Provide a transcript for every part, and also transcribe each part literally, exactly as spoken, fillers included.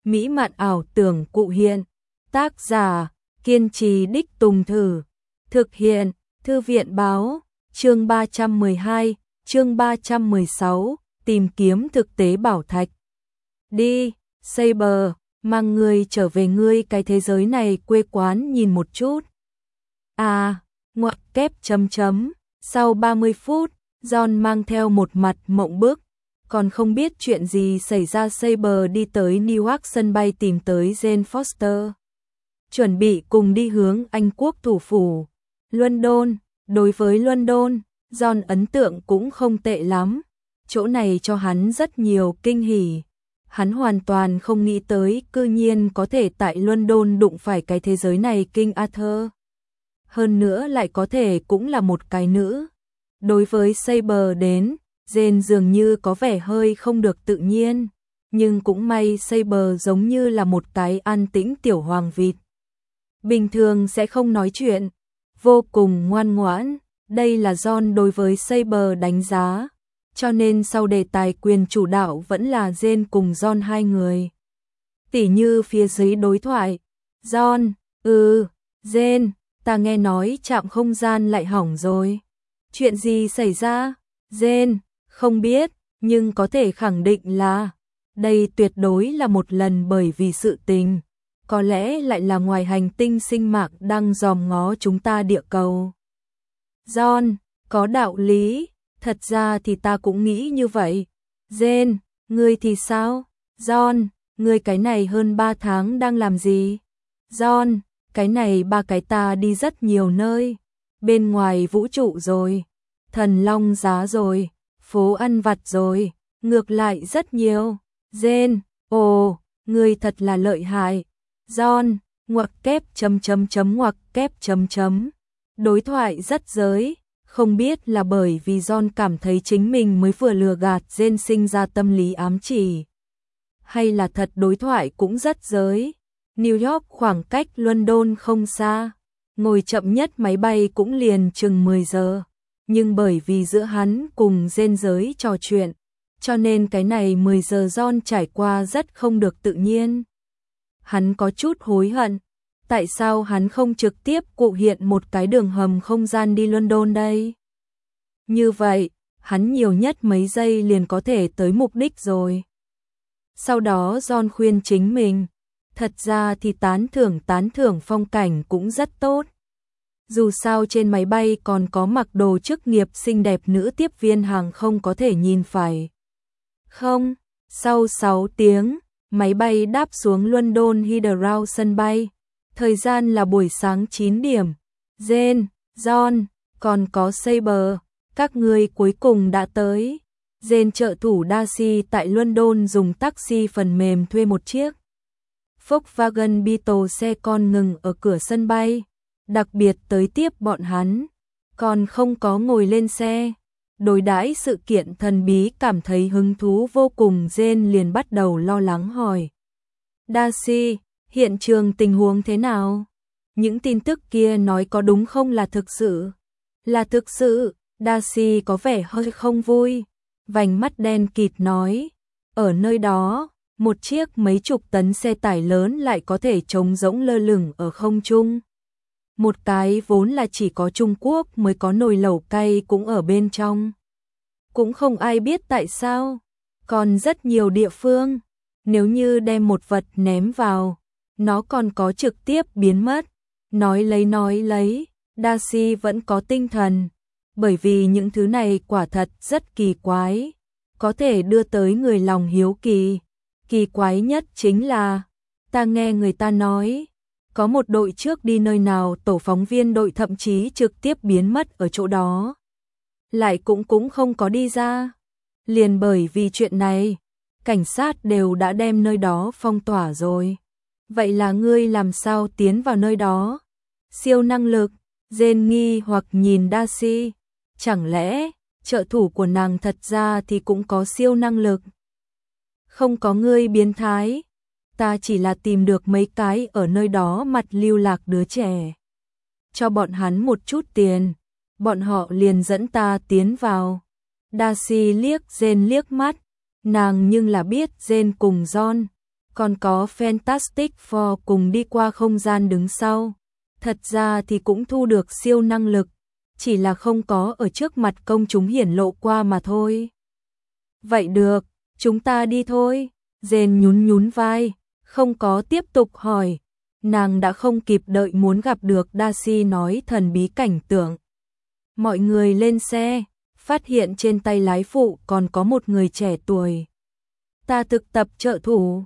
mỹ mạn ảo tưởng cụ hiện. Tác giả, kiên trì đích Tùng Thử. Thực hiện, Thư viện báo, chương ba trăm mười hai, chương ba trăm mười sáu, tìm kiếm thực tế bảo thạch. Đi, Saber, mang ngươi trở về ngươi cái thế giới này quê quán nhìn một chút. À, ngoặc kép chấm chấm, sau ba mươi phút, John mang theo một mặt mộng bức, còn không biết chuyện gì xảy ra. Saber đi tới Newark sân bay tìm tới Jane Foster, chuẩn bị cùng đi hướng Anh quốc thủ phủ, London. Đối với London, John ấn tượng cũng không tệ lắm, chỗ này cho hắn rất nhiều kinh hỉ. Hắn hoàn toàn không nghĩ tới cư nhiên có thể tại London đụng phải cái thế giới này King Arthur. Hơn nữa lại có thể cũng là một cái nữ. Đối với Saber đến, Jane dường như có vẻ hơi không được tự nhiên, nhưng cũng may Saber giống như là một cái an tĩnh tiểu hoàng vịt. Bình thường sẽ không nói chuyện, vô cùng ngoan ngoãn, đây là John đối với Saber đánh giá, cho nên sau đề tài quyền chủ đạo vẫn là Jane cùng John hai người. Tỉ như phía dưới đối thoại, John, ừ, Jane, ta nghe nói trạm không gian lại hỏng rồi. Chuyện gì xảy ra? Jane, không biết, nhưng có thể khẳng định là đây tuyệt đối là một lần bởi vì sự tình. Có lẽ lại là ngoài hành tinh sinh mạng đang dòm ngó chúng ta địa cầu. John, có đạo lý, thật ra thì ta cũng nghĩ như vậy. Jane, ngươi thì sao? John, ngươi cái này hơn ba tháng đang làm gì? John, cái này ba cái ta đi rất nhiều nơi. Bên ngoài vũ trụ rồi, thần long giá rồi, phố ăn vặt rồi, ngược lại rất nhiều. Jane, ồ, ngươi thật là lợi hại. John, ngoặc kép chấm chấm chấm ngoặc kép chấm chấm. Đối thoại rất giới, không biết là bởi vì John cảm thấy chính mình mới vừa lừa gạt Jane sinh ra tâm lý ám chỉ, hay là thật đối thoại cũng rất giới. New York khoảng cách London không xa, ngồi chậm nhất máy bay cũng liền chừng mười giờ, nhưng bởi vì giữa hắn cùng Jane giới trò chuyện, cho nên cái này mười giờ John trải qua rất không được tự nhiên. Hắn có chút hối hận, tại sao hắn không trực tiếp cụ hiện một cái đường hầm không gian đi London đây? Như vậy, hắn nhiều nhất mấy giây liền có thể tới mục đích rồi. Sau đó John khuyên chính mình, thật ra thì tán thưởng tán thưởng phong cảnh cũng rất tốt. Dù sao trên máy bay còn có mặc đồ chức nghiệp xinh đẹp nữ tiếp viên hàng không có thể nhìn phải. Không, sau sáu tiếng, máy bay đáp xuống London Heathrow sân bay. Thời gian là buổi sáng chín điểm. Jane, John, còn có Saber, các ngươi cuối cùng đã tới. Jane trợ thủ Darcy tại London dùng taxi phần mềm thuê một chiếc Volkswagen Beetle xe con ngừng ở cửa sân bay, đặc biệt tới tiếp bọn hắn, còn không có ngồi lên xe. Đối đãi sự kiện thần bí cảm thấy hứng thú vô cùng, Jane liền bắt đầu lo lắng hỏi. Darcy, hiện trường tình huống thế nào? Những tin tức kia nói có đúng không, là thực sự? Là thực sự, Darcy có vẻ hơi không vui, vành mắt đen kịt nói. Ở nơi đó, một chiếc mấy chục tấn xe tải lớn lại có thể trống rỗng lơ lửng ở không trung. Một cái vốn là chỉ có Trung Quốc mới có nồi lẩu cay cũng ở bên trong. Cũng không ai biết tại sao. Còn rất nhiều địa phương, nếu như đem một vật ném vào, nó còn có trực tiếp biến mất. Nói lấy nói lấy, Darcy vẫn có tinh thần, bởi vì những thứ này quả thật rất kỳ quái, có thể đưa tới người lòng hiếu kỳ. Kỳ quái nhất chính là, ta nghe người ta nói, có một đội trước đi nơi nào tổ phóng viên đội thậm chí trực tiếp biến mất ở chỗ đó. Lại cũng cũng không có đi ra. Liền bởi vì chuyện này, cảnh sát đều đã đem nơi đó phong tỏa rồi. Vậy là ngươi làm sao tiến vào nơi đó? Siêu năng lực, Jane nghi hoặc nhìn Darcy. Chẳng lẽ, trợ thủ của nàng thật ra thì cũng có siêu năng lực? Không có, ngươi biến thái. Ta chỉ là tìm được mấy cái ở nơi đó mặt lưu lạc đứa trẻ. Cho bọn hắn một chút tiền, bọn họ liền dẫn ta tiến vào. Darcy liếc Jane liếc mắt, nàng nhưng là biết Jane cùng John còn có Fantastic Four cùng đi qua không gian đứng sau. Thật ra thì cũng thu được siêu năng lực, chỉ là không có ở trước mặt công chúng hiển lộ qua mà thôi. Vậy được, chúng ta đi thôi. Jane nhún nhún vai, không có tiếp tục hỏi. Nàng đã không kịp đợi muốn gặp được Darcy nói thần bí cảnh tượng. Mọi người lên xe, phát hiện trên tay lái phụ còn có một người trẻ tuổi. Ta thực tập trợ thủ.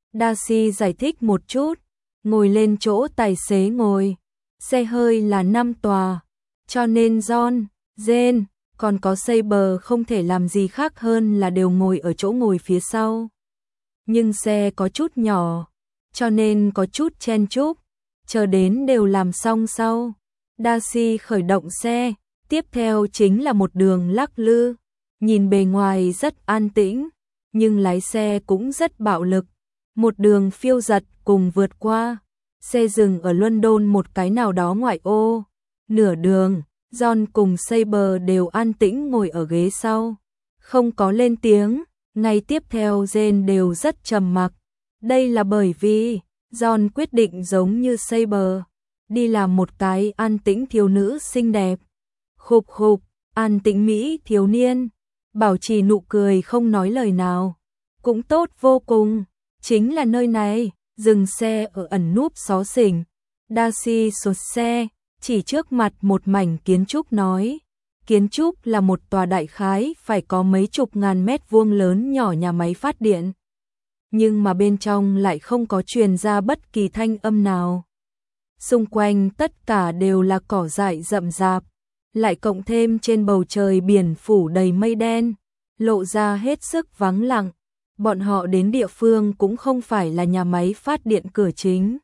Darcy giải thích một chút, ngồi lên chỗ tài xế ngồi. Xe hơi là năm tòa, cho nên John, Jane, còn có Saber không thể làm gì khác hơn là đều ngồi ở chỗ ngồi phía sau. Nhưng xe có chút nhỏ, cho nên có chút chen chúc, chờ đến đều làm xong sau. Darcy khởi động xe, tiếp theo chính là một đường lắc lư, nhìn bề ngoài rất an tĩnh, nhưng lái xe cũng rất bạo lực. Một đường phiêu giật cùng vượt qua, xe dừng ở London một cái nào đó ngoại ô. Nửa đường, John cùng Saber đều an tĩnh ngồi ở ghế sau, không có lên tiếng. Ngày tiếp theo Jane đều rất trầm mặc. Đây là bởi vì John quyết định giống như Saber, đi làm một cái an tĩnh thiếu nữ xinh đẹp. Khục khục, an tĩnh mỹ thiếu niên, bảo trì nụ cười không nói lời nào. Cũng tốt vô cùng, chính là nơi này. Dừng xe ở ẩn núp xó xỉnh. Darcy sụt xe, chỉ trước mặt một mảnh kiến trúc nói. Kiến trúc là một tòa đại khái phải có mấy chục ngàn mét vuông lớn nhỏ nhà máy phát điện. Nhưng mà bên trong lại không có truyền ra bất kỳ thanh âm nào. Xung quanh tất cả đều là cỏ dại rậm rạp, lại cộng thêm trên bầu trời biển phủ đầy mây đen, lộ ra hết sức vắng lặng. Bọn họ đến địa phương cũng không phải là nhà máy phát điện cửa chính,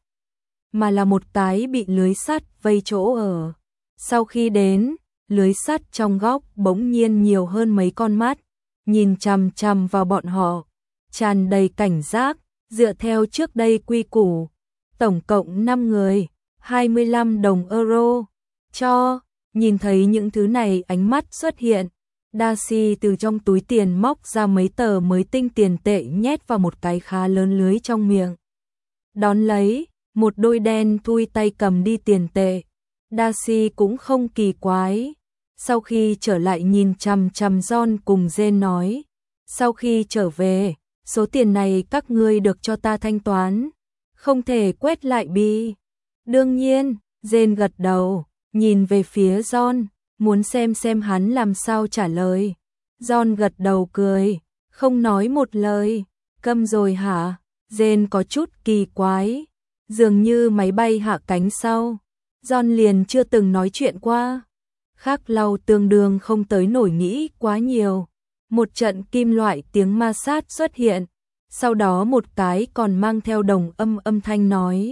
mà là một cái bị lưới sắt vây chỗ ở. Sau khi đến, lưới sắt trong góc bỗng nhiên nhiều hơn mấy con mắt, nhìn chằm chằm vào bọn họ, tràn đầy cảnh giác. Dựa theo trước đây quy củ, tổng cộng năm người, hai mươi lăm đồng euro. Cho, nhìn thấy những thứ này ánh mắt xuất hiện, Darcy từ trong túi tiền móc ra mấy tờ mới tinh tiền tệ nhét vào một cái khá lớn lưới trong miệng. Đón lấy, một đôi đen thui tay cầm đi tiền tệ. Darcy cũng không kỳ quái. Sau khi trở lại nhìn chằm chằm John cùng Jane nói, sau khi trở về, số tiền này các ngươi được cho ta thanh toán, không thể quét lại bi. Đương nhiên, Jane gật đầu, nhìn về phía John, muốn xem xem hắn làm sao trả lời. John gật đầu cười, không nói một lời. Câm rồi hả? Jane có chút kỳ quái, dường như máy bay hạ cánh sau, John liền chưa từng nói chuyện qua. Khác lau tương đương không tới nổi nghĩ quá nhiều. Một trận kim loại tiếng ma sát xuất hiện, sau đó một cái còn mang theo đồng âm âm thanh nói.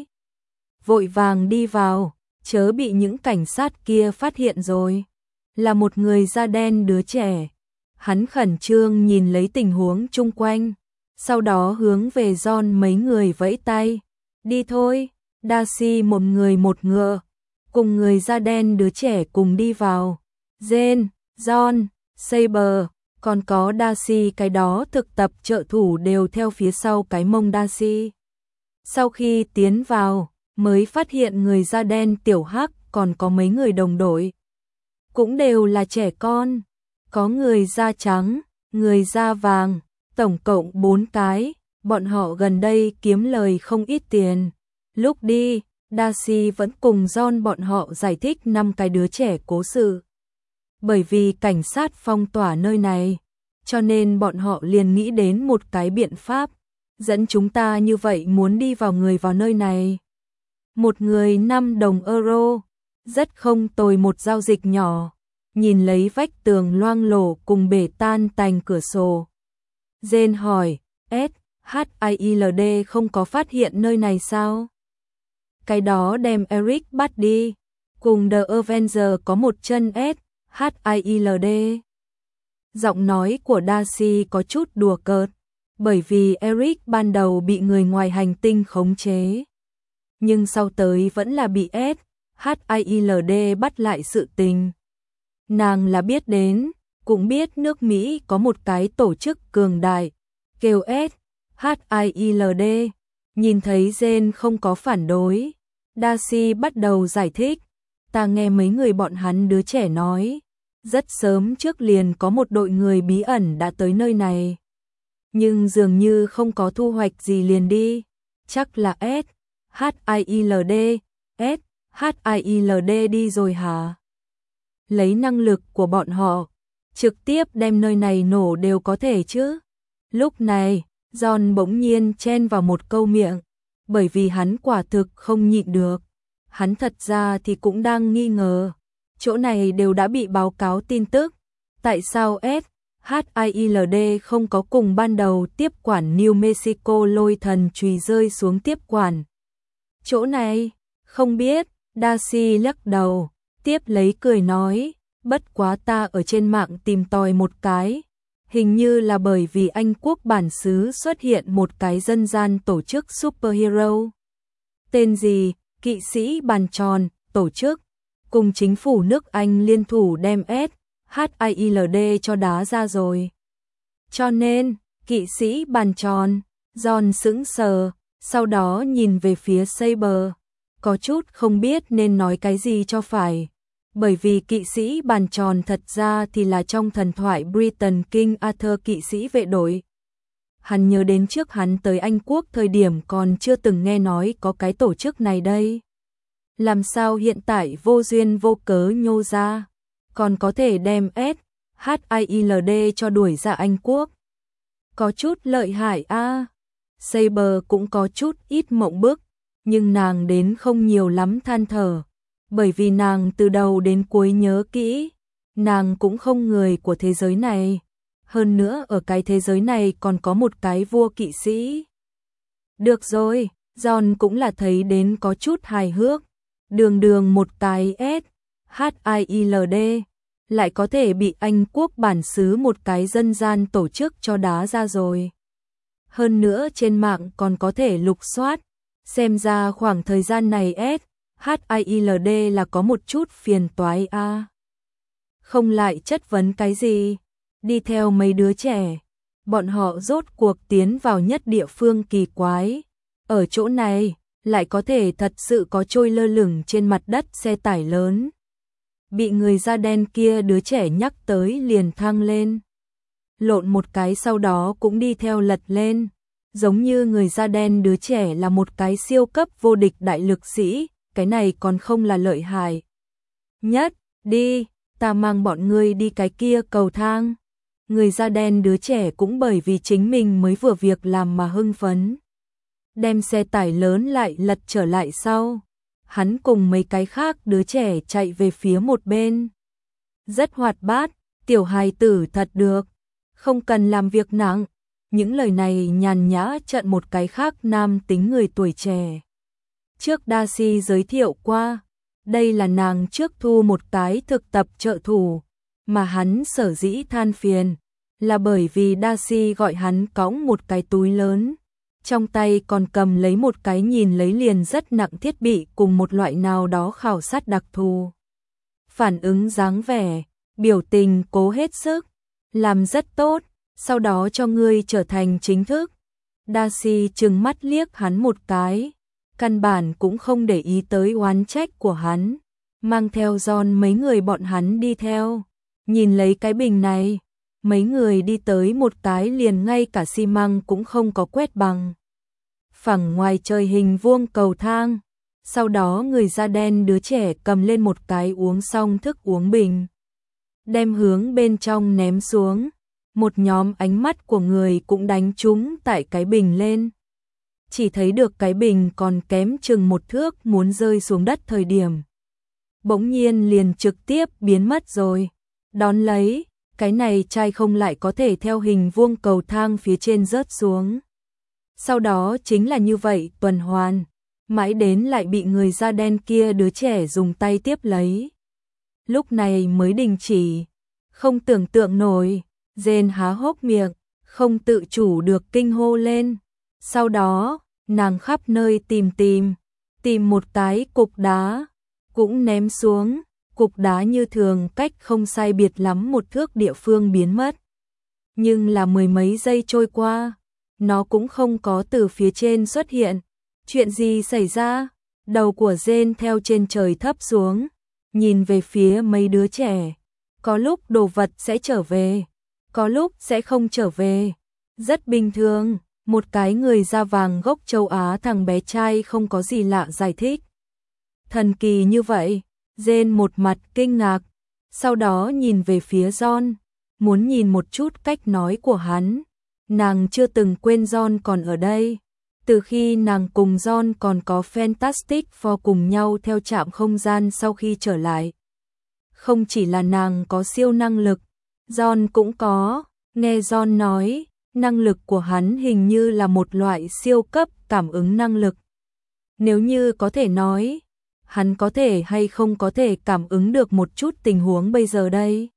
Vội vàng đi vào, chớ bị những cảnh sát kia phát hiện rồi. Là một người da đen đứa trẻ. Hắn khẩn trương nhìn lấy tình huống chung quanh, sau đó hướng về John mấy người vẫy tay. Đi thôi. Darcy một người một ngựa, cùng người da đen đứa trẻ cùng đi vào. Jane, John, Saber, còn có Darcy cái đó thực tập trợ thủ đều theo phía sau cái mông Darcy. Sau khi tiến vào, mới phát hiện người da đen tiểu hắc còn có mấy người đồng đội. Cũng đều là trẻ con, có người da trắng, người da vàng, tổng cộng bốn cái, bọn họ gần đây kiếm lời không ít tiền. Lúc đi, Darcy vẫn cùng John bọn họ giải thích năm cái đứa trẻ cố sự. Bởi vì cảnh sát phong tỏa nơi này, cho nên bọn họ liền nghĩ đến một cái biện pháp, dẫn chúng ta như vậy muốn đi vào người vào nơi này. Một người năm đồng euro, rất không tồi một giao dịch nhỏ. Nhìn lấy vách tường loang lổ cùng bể tan tành cửa sổ, Jane hỏi, S H I L D không có phát hiện nơi này sao? Cái đó đem Eric bắt đi, cùng The Avenger có một chân S H I L D. Giọng nói của Darcy có chút đùa cợt, bởi vì Eric ban đầu bị người ngoài hành tinh khống chế, nhưng sau tới vẫn là bị S H I L D bắt lại sự tình. Nàng là biết đến, cũng biết nước Mỹ có một cái tổ chức cường đại, kêu S H I L D, Nhìn thấy Jane không có phản đối, Darcy bắt đầu giải thích. Ta nghe mấy người bọn hắn đứa trẻ nói, rất sớm trước liền có một đội người bí ẩn đã tới nơi này. Nhưng dường như không có thu hoạch gì liền đi. Chắc là S, H I I L D, S, H I I L D đi rồi hả? Lấy năng lực của bọn họ, trực tiếp đem nơi này nổ đều có thể chứ. Lúc này, John bỗng nhiên chen vào một câu miệng, bởi vì hắn quả thực không nhịn được. Hắn thật ra thì cũng đang nghi ngờ, chỗ này đều đã bị báo cáo tin tức, tại sao S, H I I L D không có cùng ban đầu tiếp quản New Mexico lôi thần chùy rơi xuống tiếp quản. Chỗ này, không biết, Darcy lắc đầu, tiếp lấy cười nói, bất quá ta ở trên mạng tìm tòi một cái, hình như là bởi vì Anh quốc bản xứ xuất hiện một cái dân gian tổ chức superhero. Tên gì? Kỵ sĩ bàn tròn, tổ chức, cùng chính phủ nước Anh liên thủ đem S, H I I L D cho đá ra rồi. Cho nên, kỵ sĩ bàn tròn, John sững sờ, sau đó nhìn về phía Saber, có chút không biết nên nói cái gì cho phải. Bởi vì kỵ sĩ bàn tròn thật ra thì là trong thần thoại Britain King Arthur kỵ sĩ vệ đội. Hắn nhớ đến trước hắn tới Anh quốc thời điểm còn chưa từng nghe nói có cái tổ chức này đây. Làm sao hiện tại vô duyên vô cớ nhô ra, còn có thể đem S, H I I L D cho đuổi ra Anh quốc. Có chút lợi hại a. À. Saber cũng có chút ít mộng bức, nhưng nàng đến không nhiều lắm than thở, bởi vì nàng từ đầu đến cuối nhớ kỹ, nàng cũng không người của thế giới này. Hơn nữa ở cái thế giới này còn có một cái vua kỵ sĩ. Được rồi, John cũng là thấy đến có chút hài hước. Đường đường một cái S, H I I L D, lại có thể bị Anh quốc bản xứ một cái dân gian tổ chức cho đá ra rồi. Hơn nữa trên mạng còn có thể lục soát, xem ra khoảng thời gian này S, H I I L D là có một chút phiền toái a. À. Không lại chất vấn cái gì, đi theo mấy đứa trẻ, bọn họ rốt cuộc tiến vào nhất địa phương kỳ quái. Ở chỗ này, lại có thể thật sự có trôi lơ lửng trên mặt đất xe tải lớn. Bị người da đen kia đứa trẻ nhắc tới liền thăng lên. Lộn một cái sau đó cũng đi theo lật lên. Giống như người da đen đứa trẻ là một cái siêu cấp vô địch đại lực sĩ, cái này còn không là lợi hại nhất. Đi, ta mang bọn ngươi đi cái kia cầu thang. Người da đen đứa trẻ cũng bởi vì chính mình mới vừa việc làm mà hưng phấn. Đem xe tải lớn lại lật trở lại sau. Hắn cùng mấy cái khác đứa trẻ chạy về phía một bên. Rất hoạt bát, tiểu hài tử thật được, không cần làm việc nặng. Những lời này nhàn nhã trận một cái khác nam tính người tuổi trẻ. Trước Darcy giới thiệu qua, đây là nàng trước thu một cái thực tập trợ thủ, mà hắn sở dĩ than phiền, là bởi vì Darcy gọi hắn cõng một cái túi lớn. Trong tay còn cầm lấy một cái nhìn lấy liền rất nặng thiết bị cùng một loại nào đó khảo sát đặc thù. Phản ứng dáng vẻ, biểu tình cố hết sức, làm rất tốt, sau đó cho ngươi trở thành chính thức. Darcy trừng mắt liếc hắn một cái, căn bản cũng không để ý tới oán trách của hắn, mang theo John mấy người bọn hắn đi theo. Nhìn lấy cái bình này, mấy người đi tới một cái liền ngay cả xi măng cũng không có quét bằng. Phẳng ngoài trời hình vuông cầu thang, sau đó người da đen đứa trẻ cầm lên một cái uống xong thức uống bình, đem hướng bên trong ném xuống. Một nhóm ánh mắt của người cũng đánh trúng tại cái bình lên. Chỉ thấy được cái bình còn kém chừng một thước muốn rơi xuống đất thời điểm. Bỗng nhiên liền trực tiếp biến mất rồi. Đón lấy, cái này chai không lại có thể theo hình vuông cầu thang phía trên rớt xuống. Sau đó chính là như vậy tuần hoàn, mãi đến lại bị người da đen kia đứa trẻ dùng tay tiếp lấy. Lúc này mới đình chỉ, không tưởng tượng nổi, Jane há hốc miệng, không tự chủ được kinh hô lên. Sau đó, nàng khắp nơi tìm tìm, tìm một cái cục đá, cũng ném xuống, cục đá như thường cách không sai biệt lắm một thước địa phương biến mất. Nhưng là mười mấy giây trôi qua, nó cũng không có từ phía trên xuất hiện, Chuyện gì xảy ra? Đầu của Jane theo trên trời thấp xuống, nhìn về phía mấy đứa trẻ. Có lúc đồ vật sẽ trở về, có lúc sẽ không trở về. Rất bình thường, một cái người da vàng gốc châu Á, thằng bé trai không có gì lạ giải thích. Thần kỳ như vậy, Jane một mặt kinh ngạc, sau đó nhìn về phía John, muốn nhìn một chút cách nói của hắn. Nàng chưa từng quên John còn ở đây. Từ khi nàng cùng John còn có Fantastic Four cùng nhau theo trạm không gian sau khi trở lại. Không chỉ là nàng có siêu năng lực, John cũng có. Nghe John nói, năng lực của hắn hình như là một loại siêu cấp cảm ứng năng lực. Nếu như có thể nói, hắn có thể hay không có thể cảm ứng được một chút tình huống bây giờ đây.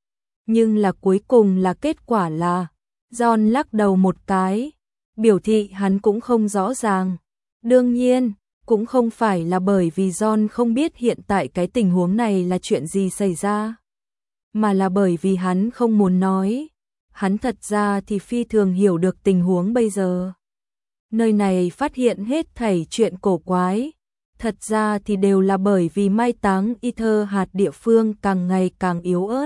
Nhưng là cuối cùng là kết quả là, John lắc đầu một cái, biểu thị hắn cũng không rõ ràng. Đương nhiên, cũng không phải là bởi vì John không biết hiện tại cái tình huống này là chuyện gì xảy ra, mà là bởi vì hắn không muốn nói. Hắn thật ra thì phi thường hiểu được tình huống bây giờ. Nơi này phát hiện hết thảy chuyện cổ quái, thật ra thì đều là bởi vì mai táng Ether hạt địa phương càng ngày càng yếu ớt.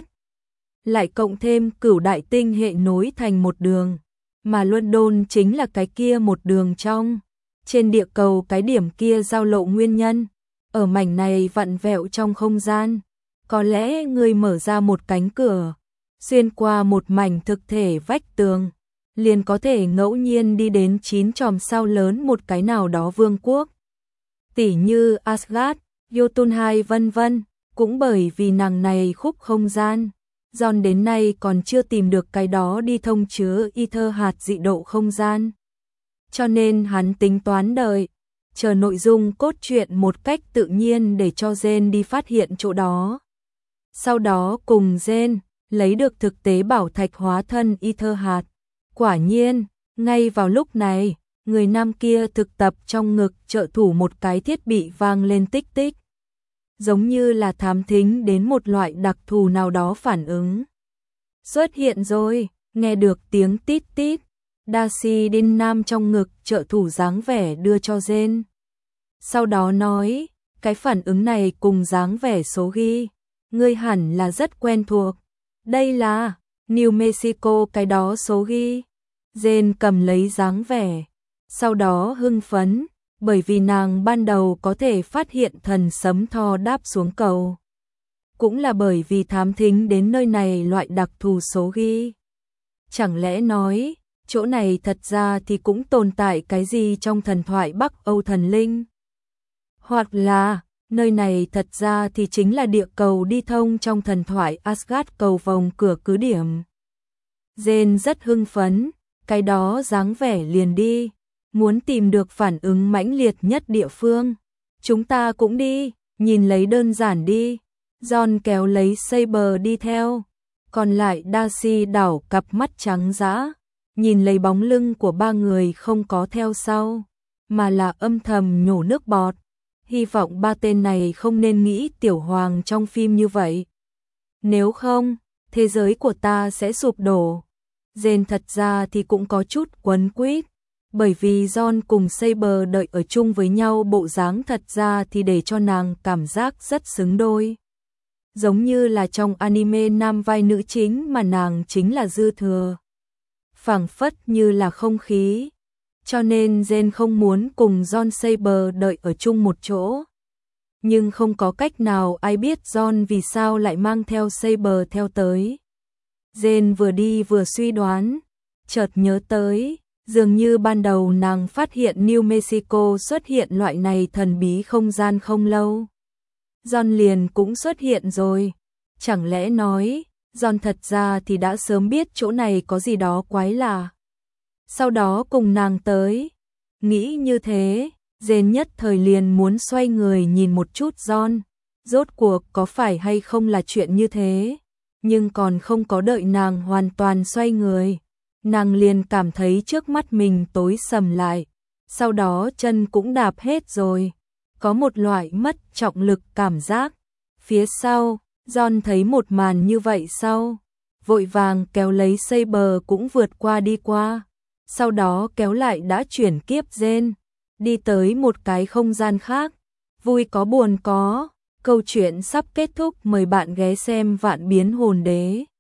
Lại cộng thêm cửu đại tinh hệ nối thành một đường, mà London chính là cái kia một đường trong. Trên địa cầu cái điểm kia giao lộ nguyên nhân, ở mảnh này vặn vẹo trong không gian. Có lẽ người mở ra một cánh cửa, xuyên qua một mảnh thực thể vách tường, liền có thể ngẫu nhiên đi đến chín chòm sao lớn một cái nào đó vương quốc. Tỉ như Asgard, Jotunheim vân vân, cũng bởi vì nàng này khúc không gian. John đến nay còn chưa tìm được cái đó đi thông chứa Ether hạt dị độ không gian. Cho nên hắn tính toán đợi, chờ nội dung cốt truyện một cách tự nhiên để cho Jane đi phát hiện chỗ đó. Sau đó cùng Jane lấy được thực tế bảo thạch hóa thân Ether hạt. Quả nhiên, ngay vào lúc này, người nam kia thực tập trong ngực trợ thủ một cái thiết bị vang lên tích tích. Giống như là thám thính đến một loại đặc thù nào đó phản ứng. Xuất hiện rồi, nghe được tiếng tít tít. Darcy đinh nam trong ngực trợ thủ dáng vẻ đưa cho Jane. Sau đó nói, cái phản ứng này cùng dáng vẻ số ghi, ngươi hẳn là rất quen thuộc. Đây là New Mexico cái đó số ghi. Jane cầm lấy dáng vẻ, sau đó hưng phấn, bởi vì nàng ban đầu có thể phát hiện thần sấm Thor đáp xuống cầu. Cũng là bởi vì thám thính đến nơi này loại đặc thù số ghi. Chẳng lẽ nói, chỗ này thật ra thì cũng tồn tại cái gì trong thần thoại Bắc Âu thần linh? Hoặc là, nơi này thật ra thì chính là địa cầu đi thông trong thần thoại Asgard cầu vòng cửa cứ điểm. Jane rất hưng phấn, cái đó dáng vẻ liền đi, muốn tìm được phản ứng mãnh liệt nhất địa phương. Chúng ta cũng đi, nhìn lấy đơn giản đi. John kéo lấy Saber đi theo, còn lại Darcy đảo cặp mắt trắng dã, nhìn lấy bóng lưng của ba người không có theo sau, mà là âm thầm nhổ nước bọt. Hy vọng ba tên này không nên nghĩ tiểu hoàng trong phim như vậy. Nếu không, thế giới của ta sẽ sụp đổ. Jane thật ra thì cũng có chút quấn quýt, bởi vì John cùng Saber đợi ở chung với nhau bộ dáng thật ra thì để cho nàng cảm giác rất xứng đôi. Giống như là trong anime nam vai nữ chính mà nàng chính là dư thừa. Phảng phất như là không khí. Cho nên Jane không muốn cùng John Saber đợi ở chung một chỗ. Nhưng không có cách nào ai biết John vì sao lại mang theo Saber theo tới. Jane vừa đi vừa suy đoán, chợt nhớ tới, dường như ban đầu nàng phát hiện New Mexico xuất hiện loại này thần bí không gian không lâu. John liền cũng xuất hiện rồi. Chẳng lẽ nói, John thật ra thì đã sớm biết chỗ này có gì đó quái lạ. Sau đó cùng nàng tới. Nghĩ như thế, Jane nhất thời liền muốn xoay người nhìn một chút John. Rốt cuộc có phải hay không là chuyện như thế. Nhưng còn không có đợi nàng hoàn toàn xoay người, nàng liền cảm thấy trước mắt mình tối sầm lại. Sau đó chân cũng đạp hết rồi. Có một loại mất trọng lực cảm giác. Phía sau, John thấy một màn như vậy sau, vội vàng kéo lấy Saber cũng vượt qua đi qua. Sau đó kéo lại đã chuyển kiếp Jane. đi tới một cái không gian khác, vui có buồn có, câu chuyện sắp kết thúc, mời bạn ghé xem Vạn Biến Hồn Đế.